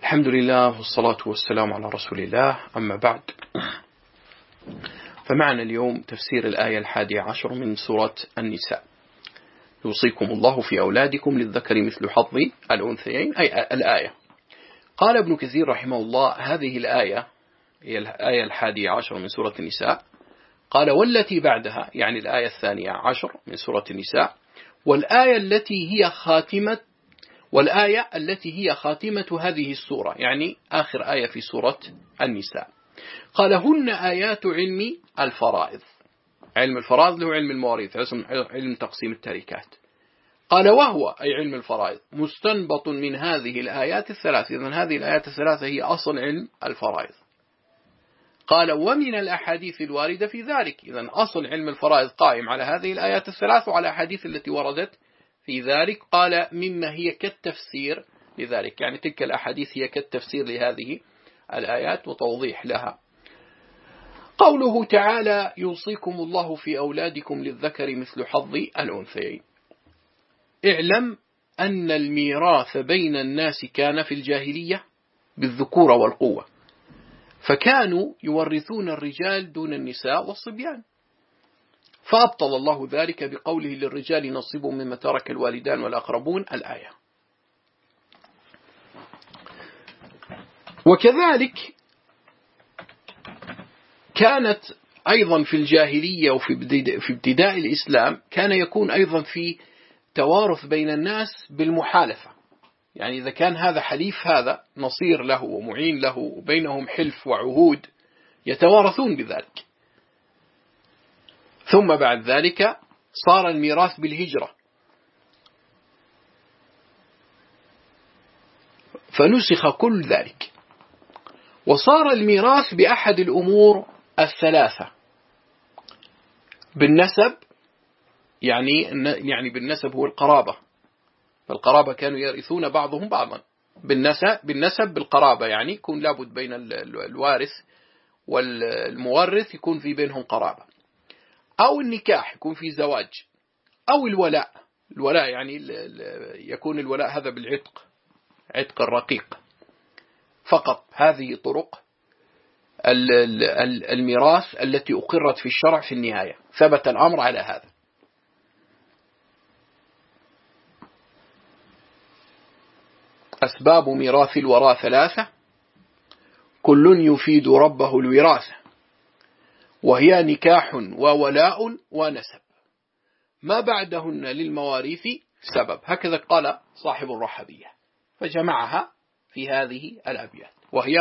الحمد لله والصلاة والسلام على رسول الله، أما بعد، فمعنا اليوم تفسير الآية 11 من سورة النساء. يوصيكم الله في أولادكم للذكر مثل حظ الأنثيين، أي الآية. قال ابن كثير رحمه الله: هذه الآية هي الآية 11 من سورة النساء. قال: والتي بعدها، يعني الآية 12 من سورة النساء، والآية التي هي خاتمة هذه السورة، يعني آخر آية في سورة النساء. قال: هن آيات علم الفرائض. علم الفرائض له علم المواريث، علم تقسيم التركات. قال: وهو أي علم الفرائض مستنبط من هذه الآيات الثلاث. إذن هذه الآيات الثلاثة هي أصل علم الفرائض. قال: ومن الأحاديث الواردة في ذلك. إذن أصل علم الفرائض قائم على هذه الآيات الثلاث وعلى الأحاديث التي وردت في ذلك. قال: مما هي كالتفسير لذلك، يعني تلك الأحاديث هي كالتفسير لهذه الآيات وتوضيح لها. قوله تعالى: يوصيكم الله في أولادكم للذكر مثل حظ الأنثيين. اعلم أن الميراث بين الناس كان في الجاهلية بالذكورة والقوة، فكانوا يورثون الرجال دون النساء والصبيان، فأبطل الله ذلك بقوله: للرجال نصيب مما ترك الوالدان والأقربون، الآية. وكذلك كانت أيضا في الجاهلية وفي ابتداء الإسلام كان يكون أيضا في توارث بين الناس بالمحالفة، يعني إذا كان هذا حليف هذا نصير له ومعين له وبينهم حلف وعهود يتوارثون بذلك. ثم بعد ذلك صار الميراث بالهجرة، فنسخ كل ذلك، وصار الميراث بأحد الأمور الثلاثة: بالنسب، يعني بالنسب هو القرابة، فالقرابة كانوا يرثون بعضهم بعضا. بالنسب بالقرابة، يعني يكون لابد بين الوارث والمورث يكون في بينهم قرابة، أو النكاح يكون في زواج، أو الولاء يعني يكون الولاء هذا بالعتق، عتق الرقيق فقط. هذه طرق الميراث التي أقرت في الشرع في النهاية، ثبت الأمر على هذا. أسباب ميراث الوراث ثلاثة، كل يفيد ربه الوراثة، وهي نكاح وولاء ونسب، ما بعدهن للمواريث سبب. هكذا قال صاحب الرحبية، فجمعها في هذه الأبيات: وهي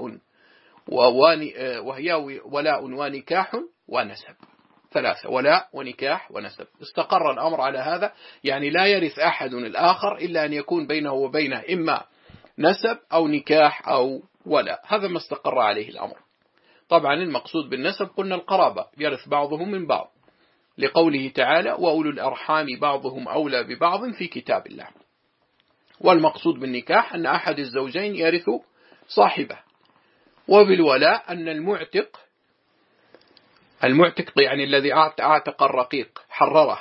ولاء ونكاح ونسب. ثلاثة: ولاء ونكاح ونسب. استقر الأمر على هذا، يعني لا يرث أحد الآخر إلا أن يكون بينه وبينه إما نسب أو نكاح أو ولاء. هذا ما استقر عليه الأمر. طبعا المقصود بالنسب قلنا القرابة، يرث بعضهم من بعض، لقوله تعالى: وأولو الأرحام بعضهم أولى ببعض في كتاب الله. والمقصود بالنكاح أن أحد الزوجين يرث صاحبه. وبالولاء أن المعتق يعني الذي أعتق الرقيق حرره،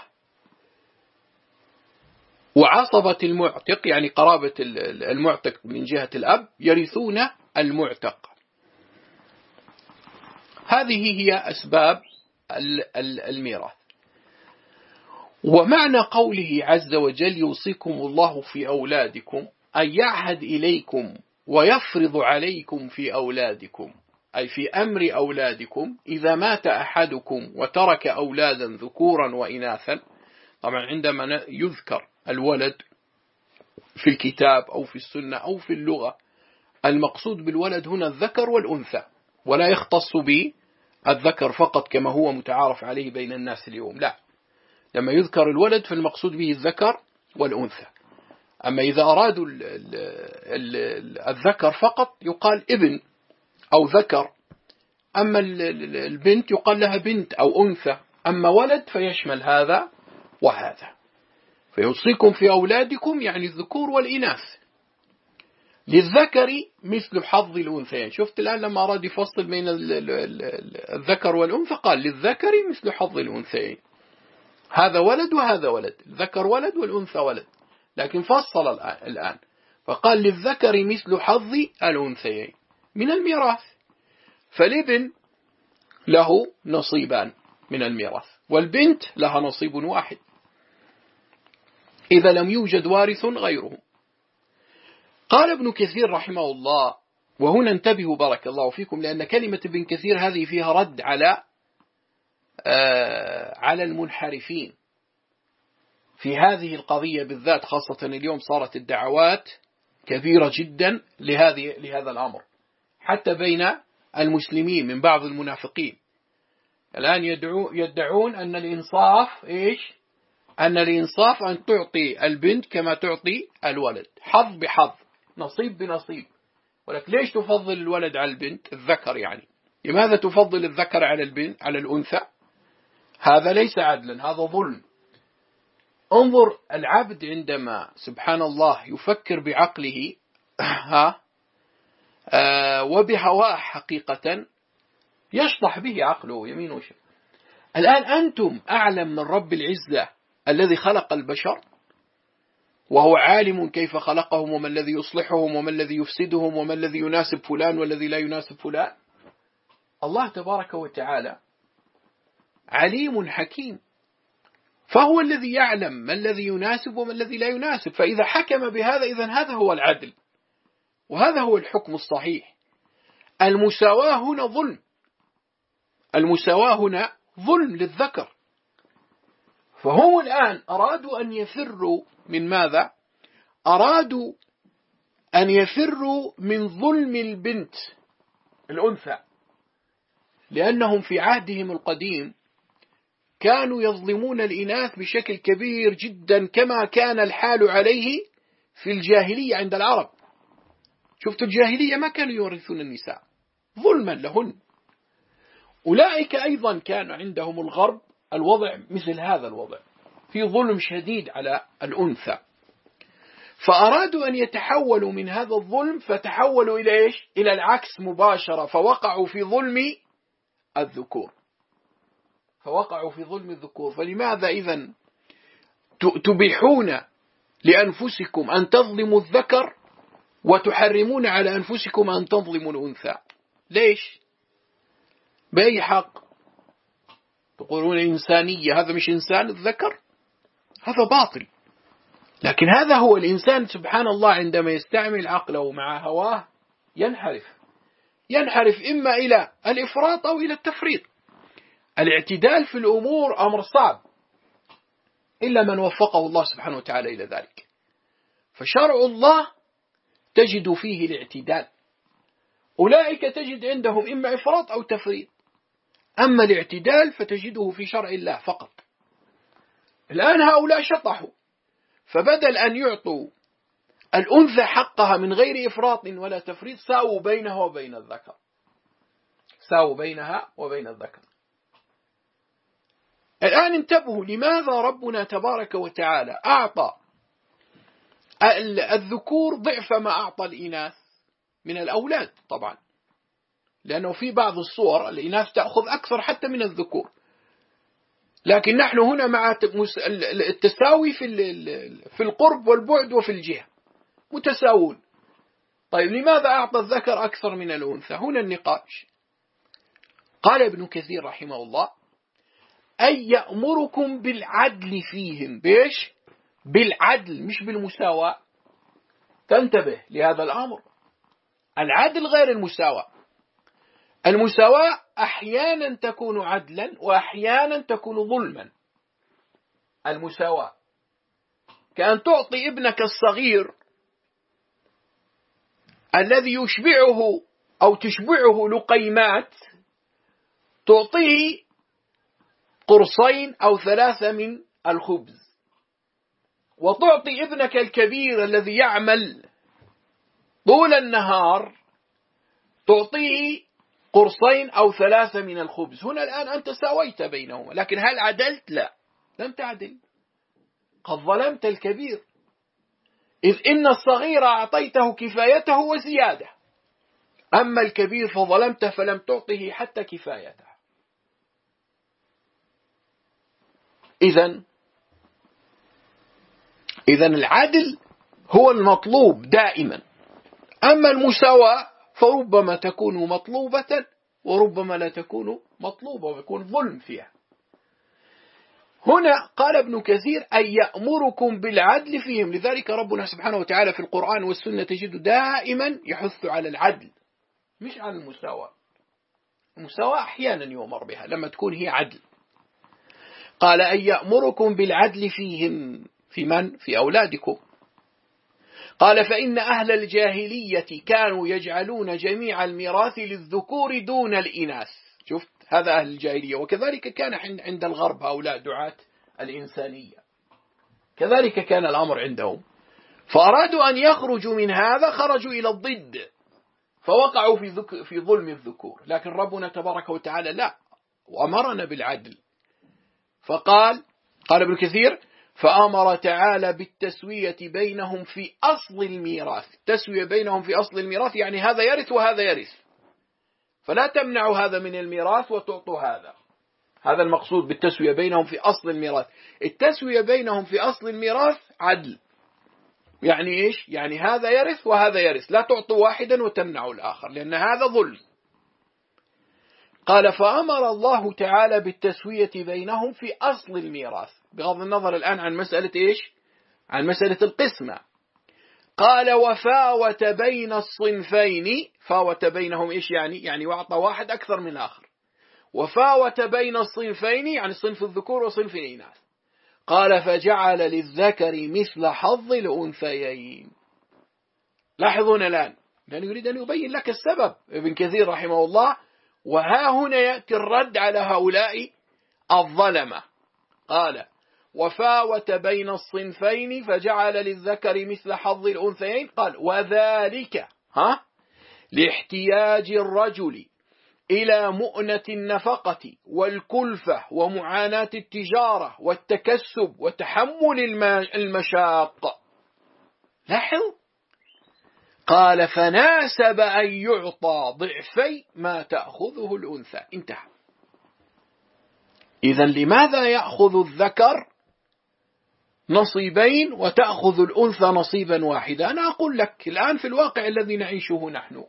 وعصبة المعتق يعني قرابة المعتق من جهة الأب يرثون المعتق. هذه هي أسباب الميراث. ومعنى قوله عز وجل: يوصيكم الله في أولادكم، أي يعهد إليكم ويفرض عليكم في أولادكم، أي في أمر أولادكم. إذا مات أحدكم وترك أولادا ذكورا وإناثا، طبعا عندما يذكر الولد في الكتاب أو في السنة أو في اللغة، المقصود بالولد هنا الذكر والأنثى، ولا يختص بالذكر فقط كما هو متعارف عليه بين الناس اليوم. لا، لما يذكر الولد فالمقصود به الذكر والأنثى. أما إذا أرادوا الذكر فقط يقال ابن أو ذكر، أما البنت يقال لها بنت أو أنثى، أما ولد فيشمل هذا وهذا. فيوصيكم في أولادكم يعني الذكور والإناث، للذكر مثل حظ الأنثيين. شفت الآن لما أراد يفصل بين الذكر والأنثى قال: للذكر مثل حظ الأنثيين. هذا ولد وهذا ولد، الذكر ولد والأنثى ولد، لكن فصل الآن فقال للذكر مثل حظ الأنثيين من الميراث، فالابن له نصيبان من الميراث، والبنت لها نصيب واحد إذا لم يوجد وارث غيره. قال ابن كثير رحمه الله، وهنا انتبهوا بارك الله فيكم، لأن كلمة ابن كثير هذه فيها رد على المنحرفين في هذه القضية بالذات، خاصة اليوم صارت الدعوات كبيرة جدا لهذا الأمر حتى بين المسلمين من بعض المنافقين. الآن يدعون أن الإنصاف إيش؟ أن الإنصاف أن تعطي البنت كما تعطي الولد، حظ بحظ، نصيب بنصيب. ولكن ليش تفضل الولد على البنت، الذكر يعني؟ لماذا تفضل الذكر على البنت على الأنثى؟ هذا ليس عدلا، هذا ظلم. انظر العبد عندما سبحان الله يفكر بعقله وبهواه حقيقة يشطح به عقله يمين وشمال. الآن أنتم أعلم من رب العزة الذي خلق البشر، وهو عالم كيف خلقهم وما الذي يصلحهم وما الذي يفسدهم وما الذي يناسب فلان والذي لا يناسب فلان. الله تبارك وتعالى عليم حكيم، فهو الذي يعلم ما الذي يناسب وما الذي لا يناسب، فإذا حكم بهذا إذن هذا هو العدل، وهذا هو الحكم الصحيح. المساواة هنا ظلم، المساواة هنا ظلم للذكر. فهم الآن أرادوا أن يفروا من ماذا؟ أرادوا أن يفروا من ظلم البنت الأنثى، لأنهم في عهدهم القديم كانوا يظلمون الإناث بشكل كبير جدا، كما كان الحال عليه في الجاهلية عند العرب. شفتوا الجاهلية ما كانوا يورثون النساء ظلما لهن. أولئك أيضا كان عندهم الغرب الوضع مثل هذا الوضع، في ظلم شديد على الأنثى، فأرادوا أن يتحولوا من هذا الظلم، فتحولوا إلى إيش؟ إلى العكس مباشرة، فوقعوا في ظلم الذكور، فوقعوا في ظلم الذكور. فلماذا إذن تبيحون لأنفسكم أن تظلموا الذكر وتحرمون على أنفسكم أن تظلموا الأنثى؟ ليش؟ بأي حق؟ تقولون إنسانية، هذا مش إنسان الذكر، هذا باطل. لكن هذا هو الإنسان سبحان الله عندما يستعمل عقله مع هواه ينحرف إما إلى الإفراط أو إلى التفريط. الاعتدال في الأمور أمر صعب إلا من وفقه الله سبحانه وتعالى إلى ذلك. فشرع الله تجد فيه الاعتدال، أولئك تجد عندهم إما إفراط أو تفريط، أما الاعتدال فتجده في شرع الله فقط. الآن هؤلاء شطحوا، فبدل أن يعطوا الأنثى حقها من غير إفراط ولا تفريط ساووا بينها وبين الذكر، ساووا بينها وبين الذكر. الآن انتبهوا لماذا ربنا تبارك وتعالى أعطى الذكور ضعف ما أعطى الإناث من الأولاد. طبعا لأنه في بعض الصور الإناث تأخذ أكثر حتى من الذكور، لكن نحن هنا مع التساوي في القرب والبعد وفي الجهة متساوون. طيب لماذا أعطى الذكر أكثر من الأنثى؟ هنا النقاش. قال ابن كثير رحمه الله: أي يأمركم بالعدل فيهم. بإيش؟ بالعدل مش بالمساواة. تنتبه لهذا الأمر، العدل غير المساواة. المساواة أحيانا تكون عدلا وأحيانا تكون ظلما. المساواة كأن تعطي ابنك الصغير الذي يشبعه أو تشبعه لقيمات، تعطيه قرصين أو 3 من الخبز، وتعطي ابنك الكبير الذي يعمل طول النهار تعطيه قرصين أو 3 من الخبز. هنا الآن أنت ساويت بينهما، لكن هل عدلت؟ لا، لم تعدل، قد ظلمت الكبير، إذ إن الصغير أعطيته كفايته وزيادة، أما الكبير فظلمته فلم تعطه حتى كفايته. إذن العدل هو المطلوب دائما. أما المساواة فربما تكون مطلوبة وربما لا تكون مطلوبة ويكون ظلم فيها. هنا قال ابن كثير أن يأمركم بالعدل فيهم، لذلك ربنا سبحانه وتعالى في القرآن والسنة تجد دائما يحث على العدل مش على المساواة. المساواة أحيانا يؤمر بها لما تكون هي عدل. قال أن يأمركم بالعدل فيهم، في من؟ في أولادكم. قال فإن أهل الجاهلية كانوا يجعلون جميع الميراث للذكور دون الإناث. شفت، هذا أهل الجاهلية. وكذلك كان عند الغرب هؤلاء دعاة الإنسانية، كذلك كان الأمر عندهم. فأرادوا أن يخرجوا من هذا، خرجوا إلى الضد فوقعوا في ظلم الذكور. لكن ربنا تبارك وتعالى لا، وأمرنا بالعدل. فقال ابن كثير فأمر تعالى بالتسوية بينهم في أصل الميراث. تسوية بينهم في أصل الميراث يعني هذا يرث وهذا يرث، فلا تمنعوا هذا من الميراث وتعطوا هذا. هذا المقصود بالتسوية بينهم في أصل الميراث. التسوية بينهم في أصل الميراث عدل. يعني إيش؟ يعني هذا يرث وهذا يرث، لا تعطوا واحدا وتمنعوا الآخر، لأن هذا ظلم. قال فأمر الله تعالى بالتسوية بينهم في أصل الميراث، بغض النظر الآن عن مسألة إيش؟ عن مسألة القسمة. قال وفاوت بين الصنفين. فاوت بينهم إيش يعني؟ يعني وأعطى واحد أكثر من الآخر. وفاوت بين الصنفين يعني صنف الذكور وصنف الإناث. قال فجعل للذكر مثل حظ الأنثيين. لاحظون الآن، لأنه يريد أن يبين لك السبب. ابن كثير رحمه الله وها هنا يأتي الرد على هؤلاء الظلمة. قال وفاوت بين الصنفين فجعل للذكر مثل حظ الأنثيين. قال وذلك لاحتياج الرجل إلى مؤنة النفقة والكلفة ومعاناة التجارة والتكسب وتحمل المشاق. لاحظ، قال فناسب أن يعطى ضعفي ما تأخذه الأنثى. انتهى. إذن لماذا يأخذ الذكر نصيبين وتأخذ الأنثى نصيبا واحدا؟ أنا أقول لك الآن في الواقع الذي نعيشه نحن،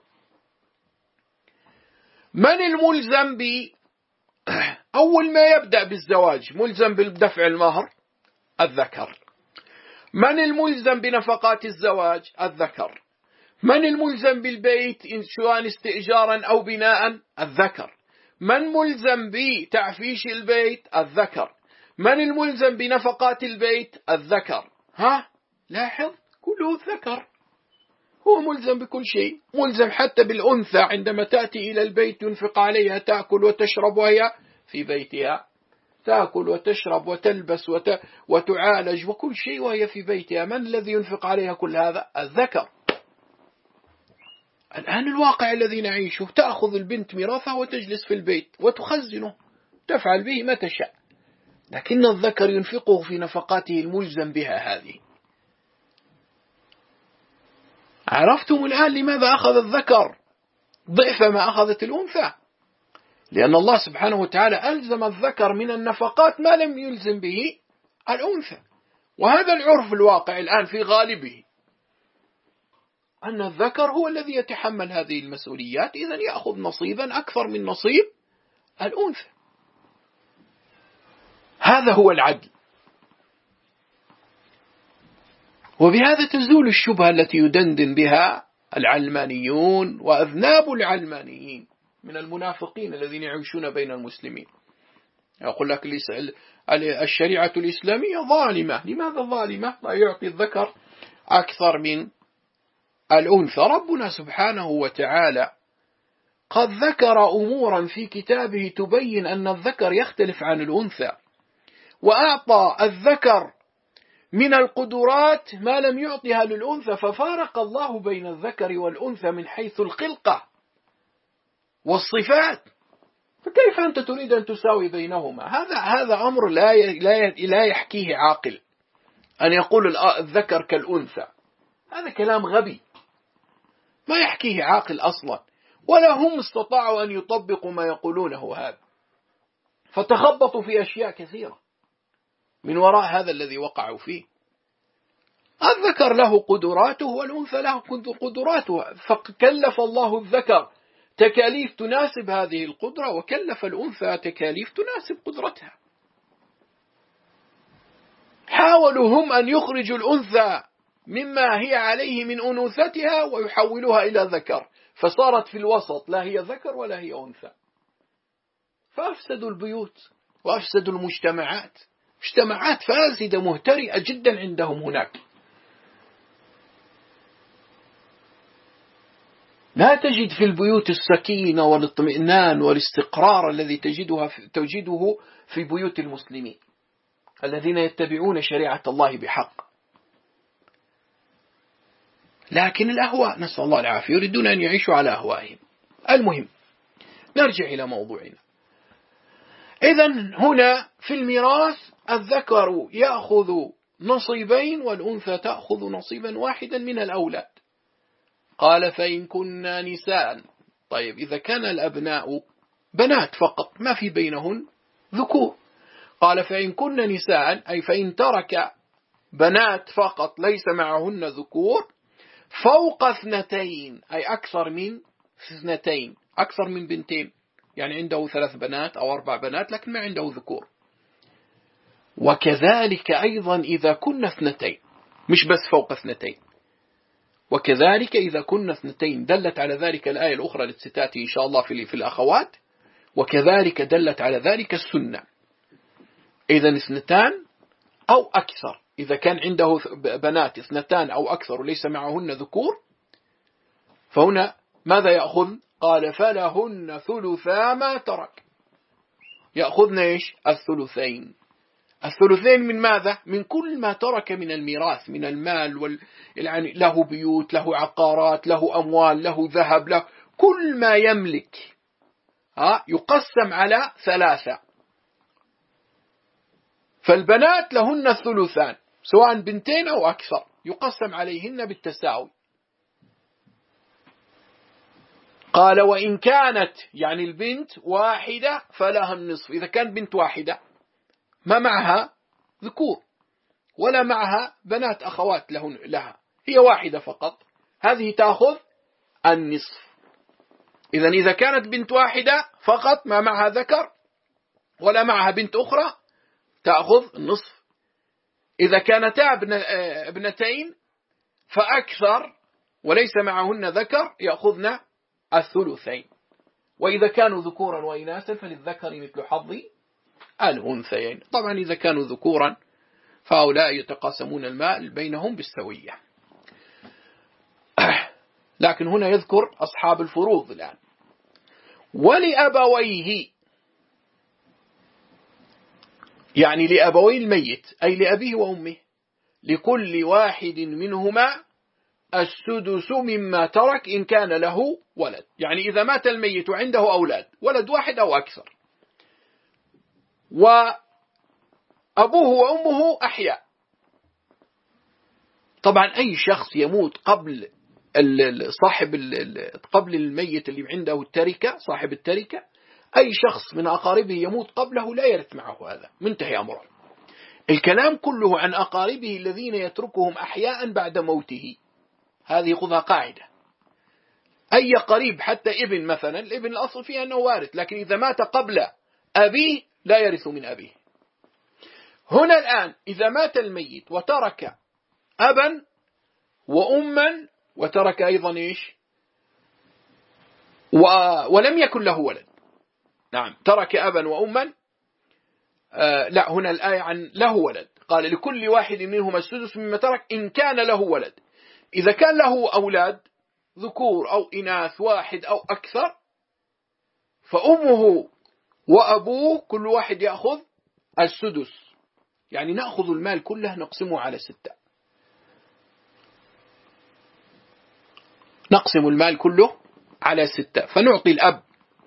من الملزم أول ما يبدأ بالزواج ملزم بدفع المهر؟ الذكر. من الملزم بنفقات الزواج؟ الذكر. من الملزم بالبيت سواء استئجارا أو بناء؟ الذكر. من ملزم بتعفيش البيت؟ الذكر. من الملزم بنفقات البيت؟ الذكر. لاحظ، كله الذكر هو ملزم بكل شيء. ملزم حتى بالأنثى عندما تأتي إلى البيت ينفق عليها، تأكل وتشرب وهي في بيتها، تأكل وتشرب وتلبس وتعالج وكل شيء وهي في بيتها. من الذي ينفق عليها كل هذا؟ الذكر. الآن الواقع الذي نعيشه، تأخذ البنت ميراثها وتجلس في البيت وتخزنه، تفعل به ما تشاء، لكن الذكر ينفقه في نفقاته الملزم بها هذه. عرفتم الآن لماذا أخذ الذكر ضعف ما أخذت الأنثى؟ لأن الله سبحانه وتعالى ألزم الذكر من النفقات ما لم يلزم به الأنثى. وهذا العرف الواقع الآن في غالبه، أن الذكر هو الذي يتحمل هذه المسؤوليات، إذن يأخذ نصيبا أكثر من نصيب الأنثى. هذا هو العدل. وبهذا تزول الشبهة التي يدندن بها العلمانيون وأذناب العلمانيين من المنافقين الذين يعيشون بين المسلمين. يقول لك الشريعة الإسلامية ظالمة. لماذا ظالمة؟ لا يعطي الذكر أكثر من الأنثى. ربنا سبحانه وتعالى قد ذكر أمورا في كتابه تبين أن الذكر يختلف عن الأنثى، وأعطى الذكر من القدرات ما لم يعطها للأنثى، ففارق الله بين الذكر والأنثى من حيث الخلقة والصفات. فكيف أنت تريد أن تساوي بينهما؟ هذا أمر لا يحكيه عاقل، أن يقول الذكر كالأنثى. هذا كلام غبي ما يحكيه عاقل أصلا، ولا هم استطاعوا أن يطبقوا ما يقولونه هذا، فتخبطوا في أشياء كثيرة من وراء هذا الذي وقعوا فيه. الذكر له قدراته والأنثى له قدراتها، فكلف الله الذكر تكاليف تناسب هذه القدرة، وكلف الأنثى تكاليف تناسب قدرتها. حاولوا هم أن يخرجوا الأنثى مما هي عليه من أنوثتها ويحولوها إلى ذكر، فصارت في الوسط لا هي ذكر ولا هي أنثى، فأفسدوا البيوت وأفسدوا المجتمعات، مجتمعات فاسدة مهترئة جدا عندهم هناك. لا تجد في البيوت السكينة والاطمئنان والاستقرار الذي تجده في بيوت المسلمين الذين يتبعون شريعة الله بحق. لكن الأهواء، نسأل الله العافية، يريدون أن يعيشوا على أهوائهم. المهم نرجع إلى موضوعنا. إذن هنا في الميراث الذكر يأخذ نصيبين والأنثى تأخذ نصيبا واحدا من الأولاد. قال فإن كنا نساء. طيب إذا كان الأبناء بنات فقط ما في بينهن ذكور، قال فإن كنا نساء أي فإن ترك بنات فقط ليس معهن ذكور فوق 2 أي أكثر من 2، أكثر من بنتين، يعني عنده 3 بنات أو 4 بنات لكن ما عنده ذكور. وكذلك أيضا إذا كنا 2، مش بس فوق 2، وكذلك إذا كنا 2 دلت على ذلك الآية الأخرى التي ستأتي إن شاء الله في الأخوات، وكذلك دلت على ذلك السنة. إذن 2 أو أكثر، إذا كان عنده بنات 2 أو أكثر وليس معهن ذكور، فهنا ماذا يأخذ؟ قال فلهن ثلثا ما ترك. يأخذن إيش؟ الثلثين. الثلثين من ماذا؟ من كل ما ترك من الميراث، من المال يعني له بيوت، له عقارات، له أموال، له ذهب، له كل ما يملك يقسم على 3. فالبنات لهن الثلثان سواء 2 أو أكثر، يقسم عليهن بالتساوي. قال وإن كانت يعني البنت واحدة فلها النصف. إذا كان بنت واحدة ما معها ذكور ولا معها بنات أخوات لها، هي واحدة فقط، هذه تأخذ النصف. إذا كانت بنت واحدة فقط ما معها ذكر ولا معها بنت أخرى تأخذ النصف. إذا كانتا ابنتين فأكثر وليس معهن ذكر يأخذن الثلثين. وإذا كانوا ذكورا وإناثا فللذكر مثل حظ الأنثيين. طبعا إذا كانوا ذكورا فهؤلاء يتقاسمون المال بينهم بالسوية. لكن هنا يذكر أصحاب الفروض الآن. ولأبويه يعني لأبوي الميت أي لأبيه وأمه لكل واحد منهما السدس مما ترك إن كان له ولد. يعني إذا مات الميت وعنده أولاد ولد واحد أو أكثر وأبوه وأمه أحياء. طبعا أي شخص يموت قبل قبل الميت اللي عنده التركة، صاحب التركة، أي شخص من أقاربه يموت قبله لا يرث معه، هذا منتهي أمره. الكلام كله عن أقاربه الذين يتركهم أحياء بعد موته، هذه خذها قاعدة. أي قريب حتى ابن مثلا، الابن الأصل فيها أنه وارث، لكن إذا مات قبل أبيه لا يرث من أبيه. هنا الآن إذا مات الميت وترك أبا وأما وترك أيضا إيش ولم يكن له ولد، نعم ترك أبا وأما، لا هنا الآية عن له ولد، قال لكل واحد منهما السدس مما ترك إن كان له ولد. إذا كان له أولاد ذكور أو إناث واحد أو أكثر فأمه وأبوه كل واحد يأخذ السدس، يعني نأخذ المال كله نقسمه على 6، نقسم المال كله على 6، فنعطي الأب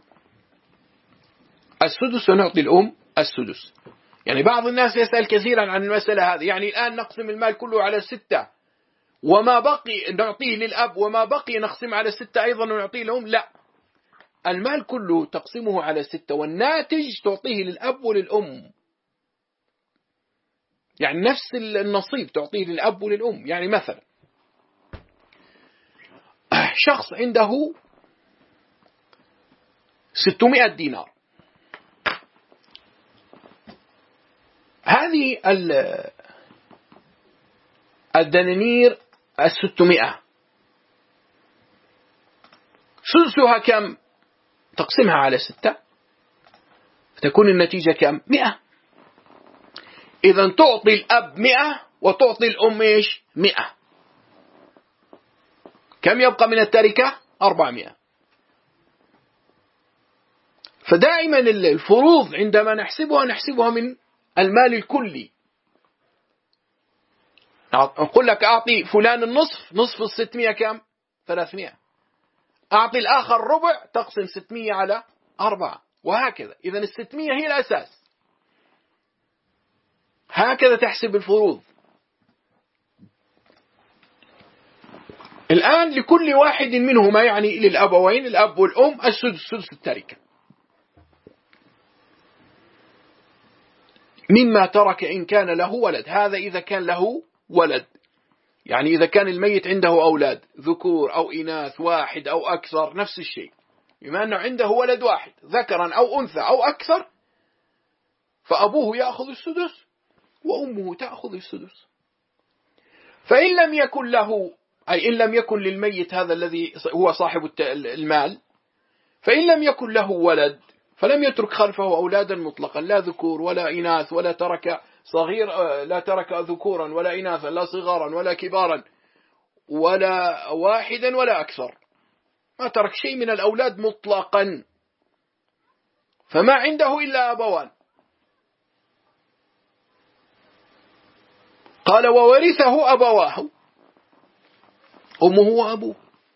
السدس ونعطي الأم السدس. يعني بعض الناس يسأل كثيرا عن المسألة هذه، يعني الآن نقسم المال كله على 6 وما بقي نعطيه للأب وما بقي نقسم على 6 أيضا ونعطيه لهم. لا، المال كله تقسمه على 6 والناتج تعطيه للأب وللأم. يعني نفس النصيب تعطيه للأب وللأم. يعني مثلا شخص عنده 600 دينار، هذه الدنانير 600 سدسها كم؟ تقسمها على 6 فتكون النتيجة كم؟ 100. إذا تعطي الأب 100 وتعطي الأم إيش؟ 100. كم يبقى من التركة؟ 400. فدائما الفروض عندما نحسبها من المال الكلي. نقول لك أعطي فلان النصف، نصف 600 كم؟ 300. أعطي الآخر ربع، تقسم 600 على 4 وهكذا. إذا 600 هي الأساس. هكذا تحسب الفروض. الآن لكل واحد منهما، يعني للأبوين الأب والأم، السدس التركة مما ترك إن كان له ولد. هذا إذا كان له ولد، يعني إذا كان الميت عنده أولاد ذكور أو إناث، واحد أو أكثر، نفس الشيء. بما أنه عنده ولد واحد ذكرا أو أنثى أو أكثر، فأبوه يأخذ السدس وأمه تأخذ السدس. فإن لم يكن له، أي إن لم يكن للميت هذا الذي هو صاحب المال، فإن لم يكن له ولد فلم يترك خلفه أولادا مطلقا، لا ذكور ولا إناث، ولا ترك صغير، لا ترك ذكورا ولا إناثا، لا صغارا ولا كبارا ولا واحدا ولا أكثر، ما ترك شيء من الأولاد مطلقا، فما عنده إلا أبوان. قال وورثه أبواه، أمه وأبوه،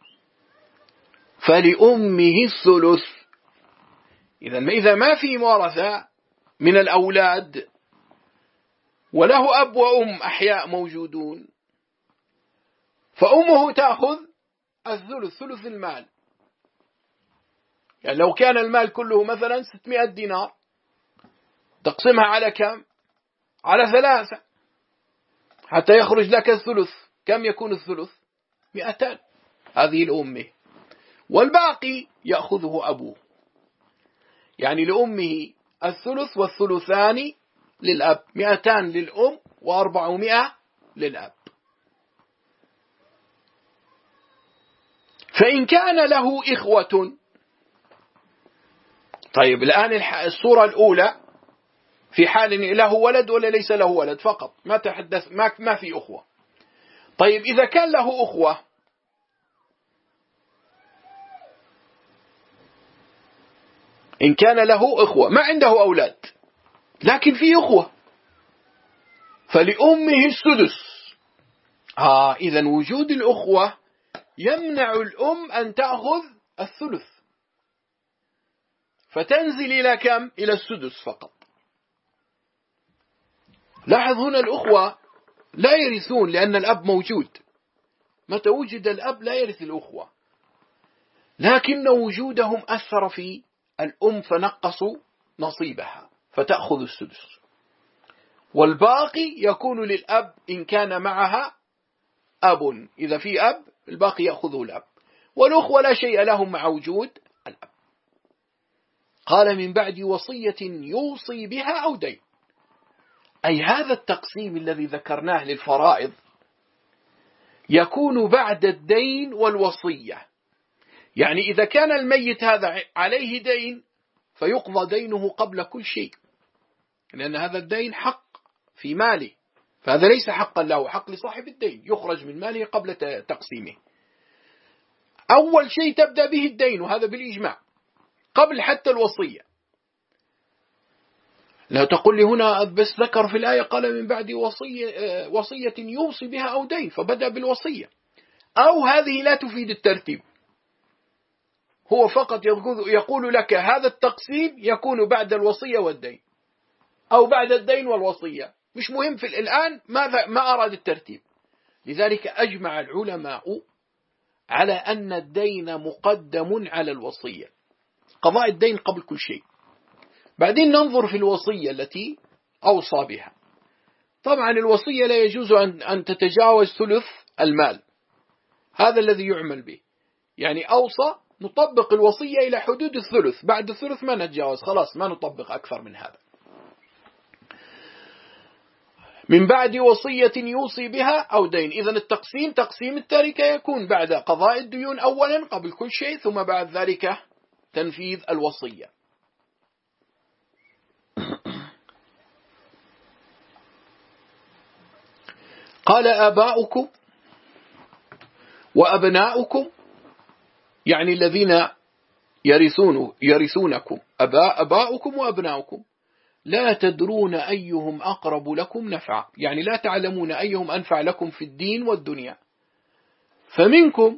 فلأمه الثلث. إذا ما في ورثة من الأولاد وله أب وأم أحياء موجودون، فأمه تأخذ الثلث، ثلث المال. يعني لو كان المال كله مثلا 600 دينار، تقسمها على كم؟ على 3 حتى يخرج لك الثلث. كم يكون الثلث؟ 200. هذه الأمه، والباقي يأخذه أبوه. يعني لأمه الثلث والثلثان للأب، 200 للأم و400 للأب. فإن كان له إخوة، طيب الآن الصورة الأولى في حال له ولد ولا ليس له ولد فقط، ما تحدث ما في أخوة. طيب إذا كان له أخوة، إن كان له أخوة ما عنده أولاد لكن في أخوة، فلأمه السدس. إذن وجود الأخوة يمنع الأم أن تأخذ الثلث، فتنزل إلى كم؟ إلى السدس فقط. لاحظ هنا الأخوة لا يرثون لأن الأب موجود. متى وجد الأب لا يرث الأخوة، لكن وجودهم أثر في الأم فنقصوا نصيبها فتأخذ السدس، والباقي يكون للأب إن كان معها أب. إذا في أب الباقي يأخذه الأب، والأخوة لا شيء لهم مع وجود الأب. قال من بعد وصية يوصي بها أو دين، أي هذا التقسيم الذي ذكرناه للفرائض يكون بعد الدين والوصية. يعني إذا كان الميت هذا عليه دين فيقضى دينه قبل كل شيء، لأن هذا الدين حق في ماله، فهذا ليس حقا له، حق لصاحب الدين، يخرج من ماله قبل تقسيمه. أول شيء تبدأ به الدين، وهذا بالإجماع قبل حتى الوصية. لا تقول لي هنا بس ذكر في الآية قال من بعد وصية يوصي بها أو دين فبدأ بالوصية، أو هذه لا تفيد الترتيب، هو فقط يقول لك هذا التقسيم يكون بعد الوصية والدين أو بعد الدين والوصية، مش مهم في الآن ما أراد الترتيب. لذلك أجمع العلماء على أن الدين مقدم على الوصية، قضاء الدين قبل كل شيء. بعدين ننظر في الوصية التي أوصى بها. طبعا الوصية لا يجوز أن تتجاوز ثلث المال، هذا الذي يعمل به. يعني أوصى نطبق الوصية إلى حدود الثلث، بعد الثلث ما نتجاوز، خلاص ما نطبق أكثر من هذا. من بعد وصية يوصي بها أو دين. إذن تقسيم التركة يكون بعد قضاء الديون أولا قبل كل شيء، ثم بعد ذلك تنفيذ الوصية. قال آباؤكم وأبناؤكم، يعني الذين يرثونكم، آباؤكم وأبناؤكم، لا تدرون أيهم أقرب لكم نفعا، يعني لا تعلمون أيهم أنفع لكم في الدين والدنيا. فمنكم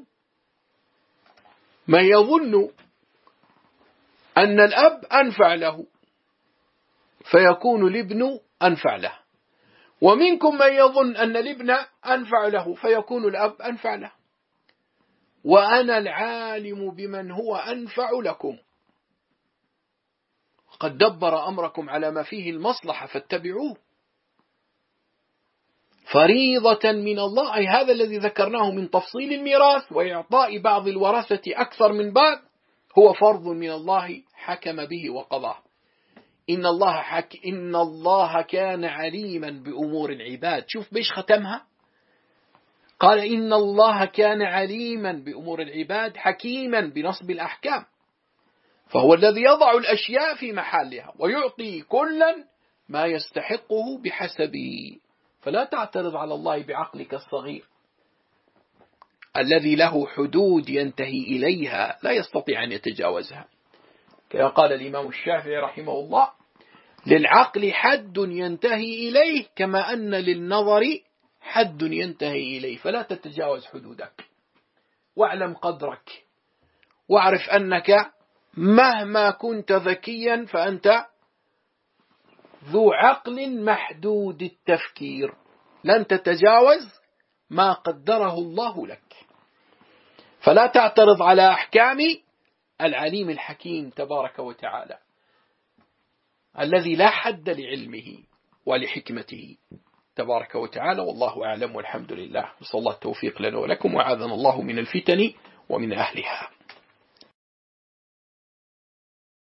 من يظن أن الأب أنفع له فيكون الابن أنفع له، ومنكم من يظن أن الابن أنفع له فيكون الأب أنفع له، وأنا العالم بمن هو أنفع لكم، قد دبر أمركم على ما فيه المصلحة فاتبعوه، فريضة من الله. أي هذا الذي ذكرناه من تفصيل الميراث وإعطاء بعض الورثة أكثر من بعض هو فرض من الله حكم به وقضاه. إن الله كان عليما بأمور العباد. شوف بيش ختمها، قال إن الله كان عليما بأمور العباد حكيما بنصب الأحكام، فهو الذي يضع الأشياء في محلها ويعطي كلا ما يستحقه بحسبه. فلا تعترض على الله بعقلك الصغير الذي له حدود ينتهي إليها لا يستطيع أن يتجاوزها. كما قال الإمام الشافعي رحمه الله: للعقل حد ينتهي إليه كما أن للنظر حد ينتهي إليه، فلا تتجاوز حدودك، واعلم قدرك، واعرف أنك مهما كنت ذكيا فأنت ذو عقل محدود التفكير، لن تتجاوز ما قدره الله لك. فلا تعترض على أحكام العليم الحكيم تبارك وتعالى الذي لا حد لعلمه ولحكمته تبارك وتعالى. والله أعلم، والحمد لله، وصلى الله التوفيق لنا ولكم، وعاذنا الله من الفتن ومن أهلها.